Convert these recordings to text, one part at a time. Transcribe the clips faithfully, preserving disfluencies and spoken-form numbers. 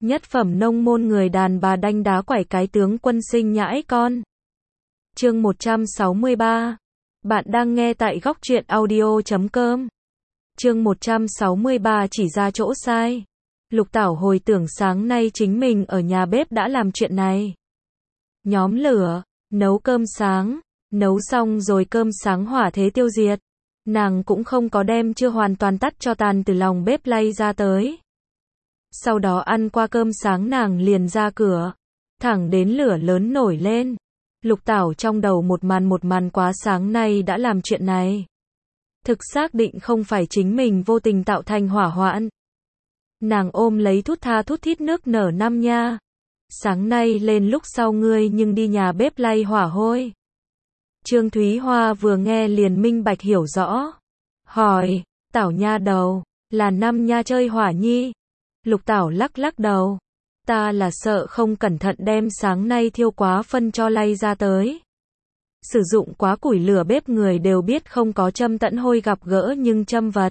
Nhất phẩm nông môn người đàn bà đanh đá quẩy cái tướng quân sinh nhãi con. Chương một trăm sáu mươi ba. Bạn đang nghe tại góc truyện audio chấm com. Chương một trăm sáu mươi ba chỉ ra chỗ sai. Lục Tảo hồi tưởng sáng nay chính mình ở nhà bếp đã làm chuyện này. Nhóm lửa, nấu cơm sáng, nấu xong rồi cơm sáng hỏa thế tiêu diệt. Nàng cũng không có đem chưa hoàn toàn tắt cho tàn từ lòng bếp lay ra tới. Sau đó ăn qua cơm sáng nàng liền ra cửa, thẳng đến lửa lớn nổi lên. Lục Tảo trong đầu một màn một màn quá sáng nay đã làm chuyện này. Thực xác định không phải chính mình vô tình tạo thành hỏa hoạn. Nàng ôm lấy thút tha thút thít nước nở năm nha. Sáng nay lên lúc sau ngươi nhưng đi nhà bếp lay hỏa hôi. Trương Thúy Hoa vừa nghe liền minh bạch hiểu rõ. Hỏi, Tảo nha đầu, là năm nha chơi hỏa nhi. Lục Tảo lắc lắc đầu. Ta là sợ không cẩn thận đem sáng nay thiêu quá phân cho lay ra tới. Sử dụng quá củi lửa bếp người đều biết không có châm tẫn hôi gặp gỡ nhưng châm vật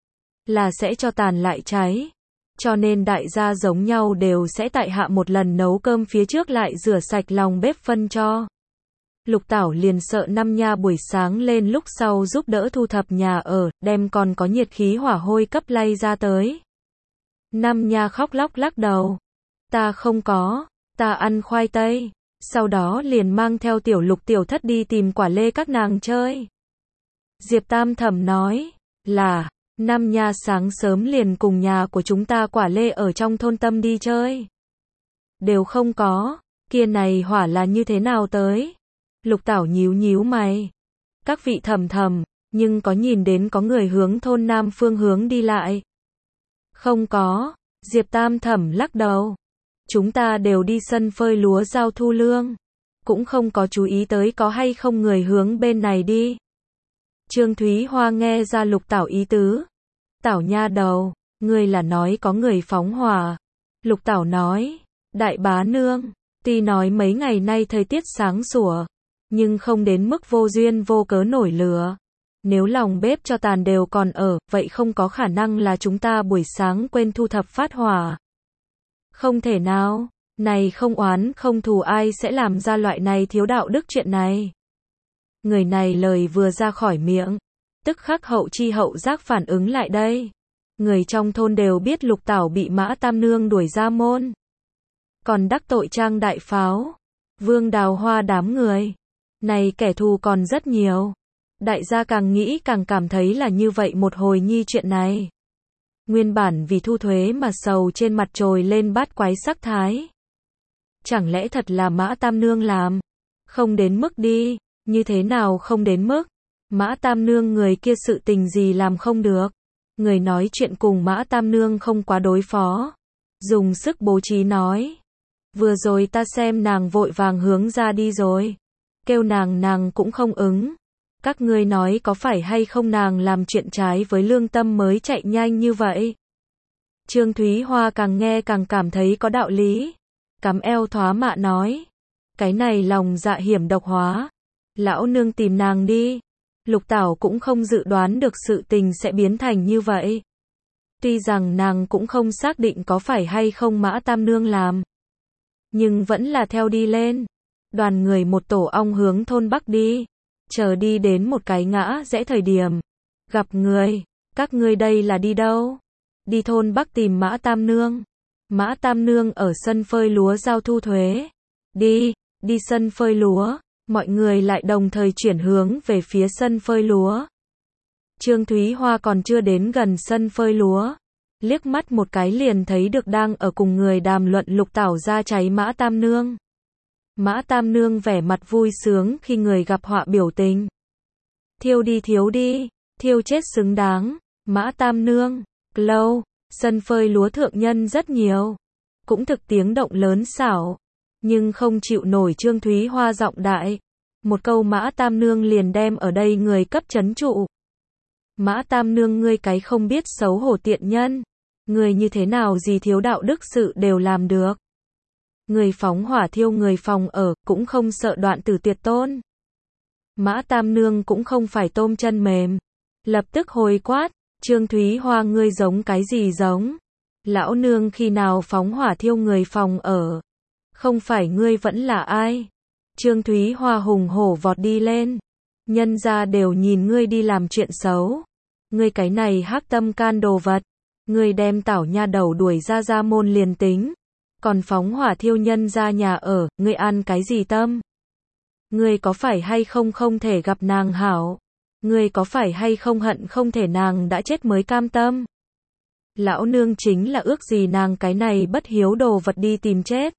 là sẽ cho tàn lại cháy. Cho nên đại gia giống nhau đều sẽ tại hạ một lần nấu cơm phía trước lại rửa sạch lòng bếp phân cho. Lục Tảo liền sợ năm nha buổi sáng lên lúc sau giúp đỡ thu thập nhà ở, đem còn có nhiệt khí hỏa hôi cấp lay ra tới. Năm nha khóc lóc lắc đầu. Ta không có, ta ăn khoai tây. Sau đó liền mang theo tiểu Lục tiểu thất đi tìm quả lê các nàng chơi. Diệp Tam Thẩm nói, là, năm nha sáng sớm liền cùng nhà của chúng ta quả lê ở trong thôn tâm đi chơi. Đều không có, kia này hỏa là như thế nào tới? Lục Tảo nhíu nhíu mày. Các vị thầm thầm, nhưng có nhìn đến có người hướng thôn nam phương hướng đi lại. Không có, Diệp Tam Thẩm lắc đầu. Chúng ta đều đi sân phơi lúa giao thu lương. Cũng không có chú ý tới có hay không người hướng bên này đi. Trương Thúy Hoa nghe ra Lục Tảo ý tứ. Tảo nha đầu, ngươi là nói có người phóng hỏa. Lục Tảo nói, đại bá nương, tuy nói mấy ngày nay thời tiết sáng sủa, nhưng không đến mức vô duyên vô cớ nổi lửa. Nếu lòng bếp cho tàn đều còn ở, vậy không có khả năng là chúng ta buổi sáng quên thu thập phát hỏa. Không thể nào, này không oán không thù ai sẽ làm ra loại này thiếu đạo đức chuyện này. Người này lời vừa ra khỏi miệng, tức khắc hậu chi hậu giác phản ứng lại đây. Người trong thôn đều biết Lục Tảo bị Mã Tam Nương đuổi ra môn. Còn đắc tội Trang Đại Pháo, Vương Đào Hoa đám người. Này kẻ thù còn rất nhiều. Đại gia càng nghĩ càng cảm thấy là như vậy một hồi nhi chuyện này. Nguyên bản vì thu thuế mà sầu trên mặt trồi lên bát quái sắc thái. Chẳng lẽ thật là Mã Tam Nương làm? Không đến mức đi, như thế nào không đến mức? Mã Tam Nương người kia sự tình gì làm không được? Người nói chuyện cùng Mã Tam Nương không quá đối phó. Dùng sức bố trí nói. Vừa rồi ta xem nàng vội vàng hướng ra đi rồi. Kêu nàng nàng cũng không ứng. Các ngươi nói có phải hay không nàng làm chuyện trái với lương tâm mới chạy nhanh như vậy? Trương Thúy Hoa càng nghe càng cảm thấy có đạo lý. Cắm eo thoá mạ nói. Cái này lòng dạ hiểm độc hóa. Lão nương tìm nàng đi. Lục Tảo cũng không dự đoán được sự tình sẽ biến thành như vậy. Tuy rằng nàng cũng không xác định có phải hay không Mã Tam Nương làm. Nhưng vẫn là theo đi lên. Đoàn người một tổ ong hướng thôn Bắc đi. Chờ đi đến một cái ngã rẽ thời điểm. Gặp người. Các ngươi đây là đi đâu? Đi thôn Bắc tìm Mã Tam Nương. Mã Tam Nương ở sân phơi lúa giao thu thuế. Đi, đi sân phơi lúa. Mọi người lại đồng thời chuyển hướng về phía sân phơi lúa. Trương Thúy Hoa còn chưa đến gần sân phơi lúa. Liếc mắt một cái liền thấy được đang ở cùng người đàm luận Lục Tảo ra cháy Mã Tam Nương. Mã Tam Nương vẻ mặt vui sướng khi người gặp họa biểu tình. Thiêu đi thiếu đi, thiêu chết xứng đáng. Mã Tam Nương, lâu, sân phơi lúa thượng nhân rất nhiều. Cũng thực tiếng động lớn xảo. Nhưng không chịu nổi Trương Thúy Hoa giọng đại. Một câu Mã Tam Nương liền đem ở đây người cấp chấn trụ. Mã Tam Nương ngươi cái không biết xấu hổ tiện nhân. Người như thế nào gì thiếu đạo đức sự đều làm được. Người phóng hỏa thiêu người phòng ở, cũng không sợ đoạn tử tuyệt tôn. Mã Tam Nương cũng không phải tôm chân mềm. Lập tức hồi quát, Trương Thúy Hoa ngươi giống cái gì giống? Lão nương khi nào phóng hỏa thiêu người phòng ở? Không phải ngươi vẫn là ai? Trương Thúy Hoa hùng hổ vọt đi lên. Nhân gia đều nhìn ngươi đi làm chuyện xấu. Ngươi cái này hắc tâm can đồ vật. Ngươi đem tảo nha đầu đuổi ra ra môn liền tính. Còn phóng hỏa thiêu nhân gia nhà ở, ngươi ăn cái gì tâm? Ngươi có phải hay không không thể gặp nàng hảo? Ngươi có phải hay không hận không thể nàng đã chết mới cam tâm? Lão nương chính là ước gì nàng cái này bất hiếu đồ vật đi tìm chết.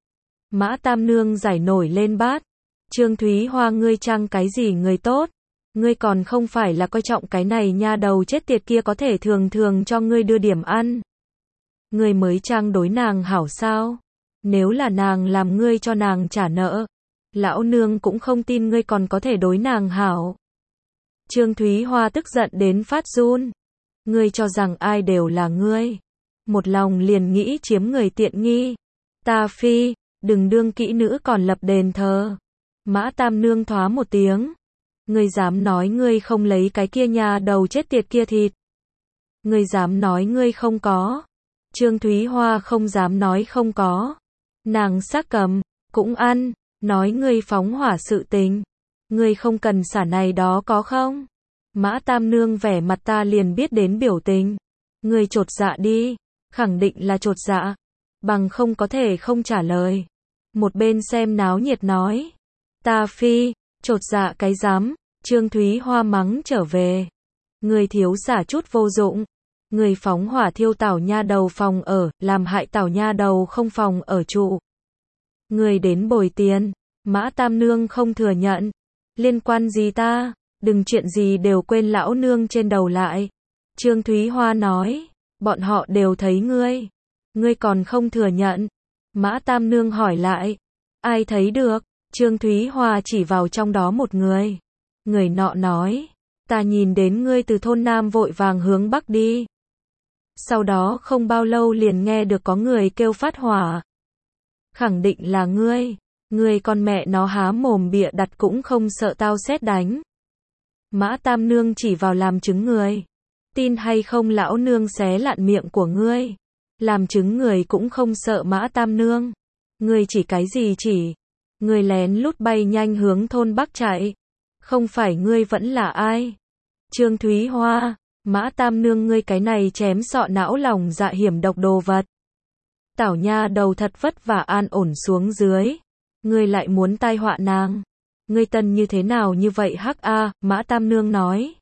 Mã Tam Nương giải nổi lên bát. Trương Thúy Hoa ngươi trang cái gì người tốt? Ngươi còn không phải là coi trọng cái này nha đầu chết tiệt kia có thể thường thường cho ngươi đưa điểm ăn. Ngươi mới trang đối nàng hảo sao? Nếu là nàng làm ngươi cho nàng trả nợ, lão nương cũng không tin ngươi còn có thể đối nàng hảo. Trương Thúy Hoa tức giận đến phát run. Ngươi cho rằng ai đều là ngươi. Một lòng liền nghĩ chiếm người tiện nghi. Ta phi, đừng đương kỹ nữ còn lập đền thờ. Mã Tam Nương thoá một tiếng. Ngươi dám nói ngươi không lấy cái kia nhà đầu chết tiệt kia thịt. Ngươi dám nói ngươi không có. Trương Thúy Hoa không dám nói không có. Nàng xác cầm, cũng ăn, nói ngươi phóng hỏa sự tình. Ngươi không cần xả này đó có không? Mã Tam Nương vẻ mặt ta liền biết đến biểu tình. Ngươi chột dạ đi, khẳng định là chột dạ. Bằng không có thể không trả lời. Một bên xem náo nhiệt nói. Ta phi, chột dạ cái dám, Trương Thúy Hoa mắng trở về. Ngươi thiếu xả chút vô dụng. Ngươi phóng hỏa thiêu tảo nha đầu phòng ở, làm hại tảo nha đầu không phòng ở trụ. Ngươi đến bồi tiền. Mã Tam Nương không thừa nhận. Liên quan gì ta? Đừng chuyện gì đều quên lão nương trên đầu lại. Trương Thúy Hoa nói. Bọn họ đều thấy ngươi. Ngươi còn không thừa nhận. Mã Tam Nương hỏi lại. Ai thấy được? Trương Thúy Hoa chỉ vào trong đó một người. Người nọ nói. Ta nhìn đến ngươi từ thôn Nam vội vàng hướng Bắc đi. Sau đó không bao lâu liền nghe được có người kêu phát hỏa. Khẳng định là ngươi. Ngươi con mẹ nó há mồm bịa đặt cũng không sợ tao sét đánh. Mã Tam Nương chỉ vào làm chứng người. Tin hay không lão nương xé lạn miệng của ngươi. Làm chứng người cũng không sợ Mã Tam Nương. Ngươi chỉ cái gì chỉ? Ngươi lén lút bay nhanh hướng thôn Bắc chạy. Không phải ngươi vẫn là ai? Trương Thúy Hoa, Mã Tam Nương ngươi cái này chém sọ não lòng dạ hiểm độc đồ vật. Tảo nha đầu thật vất vả an ổn xuống dưới. Ngươi lại muốn tai họa nàng. Ngươi tân như thế nào như vậy hắc a, Mã Tam Nương nói.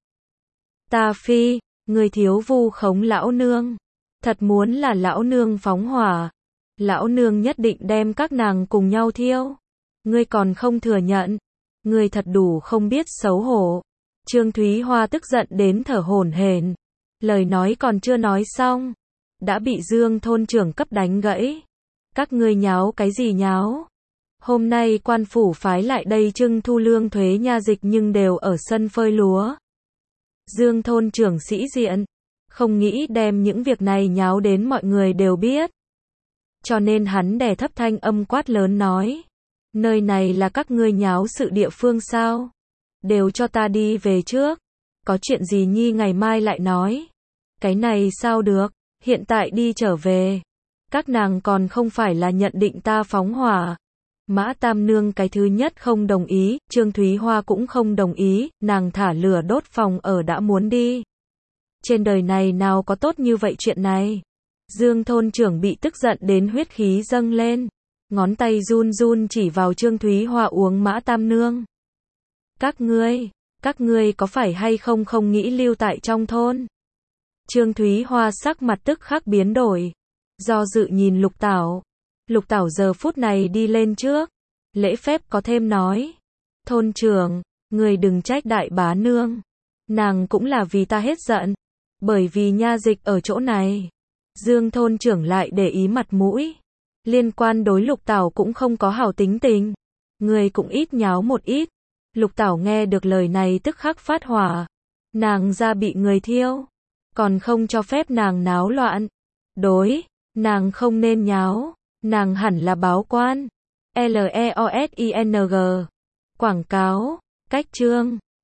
Ta phi, ngươi thiếu vu khống lão nương. Thật muốn là lão nương phóng hỏa. Lão nương nhất định đem các nàng cùng nhau thiêu. Ngươi còn không thừa nhận. Ngươi thật đủ không biết xấu hổ. Trương Thúy Hoa tức giận đến thở hổn hển. Lời nói còn chưa nói xong. Đã bị Dương thôn trưởng cấp đánh gãy. Các ngươi nháo cái gì nháo? Hôm nay quan phủ phái lại đây trưng thu lương thuế nha dịch nhưng đều ở sân phơi lúa. Dương thôn trưởng sĩ diện. Không nghĩ đem những việc này nháo đến mọi người đều biết. Cho nên hắn đè thấp thanh âm quát lớn nói. Nơi này là các ngươi nháo sự địa phương sao? Đều cho ta đi về trước. Có chuyện gì nhi ngày mai lại nói. Cái này sao được, hiện tại đi trở về. Các nàng còn không phải là nhận định ta phóng hỏa. Mã Tam Nương cái thứ nhất không đồng ý, Trương Thúy Hoa cũng không đồng ý, nàng thả lửa đốt phòng ở đã muốn đi. Trên đời này nào có tốt như vậy chuyện này. Dương thôn trưởng bị tức giận đến huyết khí dâng lên. Ngón tay run run chỉ vào Trương Thúy Hoa uống Mã Tam Nương. Các ngươi, các ngươi có phải hay không không nghĩ lưu tại trong thôn? Trương Thúy Hoa sắc mặt tức khắc biến đổi. Do dự nhìn Lục Tảo. Lục Tảo giờ phút này đi lên trước. Lễ phép có thêm nói. Thôn trưởng, người đừng trách đại bá nương. Nàng cũng là vì ta hết giận. Bởi vì nha dịch ở chỗ này. Dương thôn trưởng lại để ý mặt mũi. Liên quan đối Lục Tảo cũng không có hảo tính tình. Người cũng ít nháo một ít. Lục Tảo nghe được lời này tức khắc phát hỏa. Nàng ra bị người thiêu. Còn không cho phép nàng náo loạn. Đối, nàng không nên nháo. Nàng hẳn là báo quan. L E O S I N G. Quảng cáo, cách chương.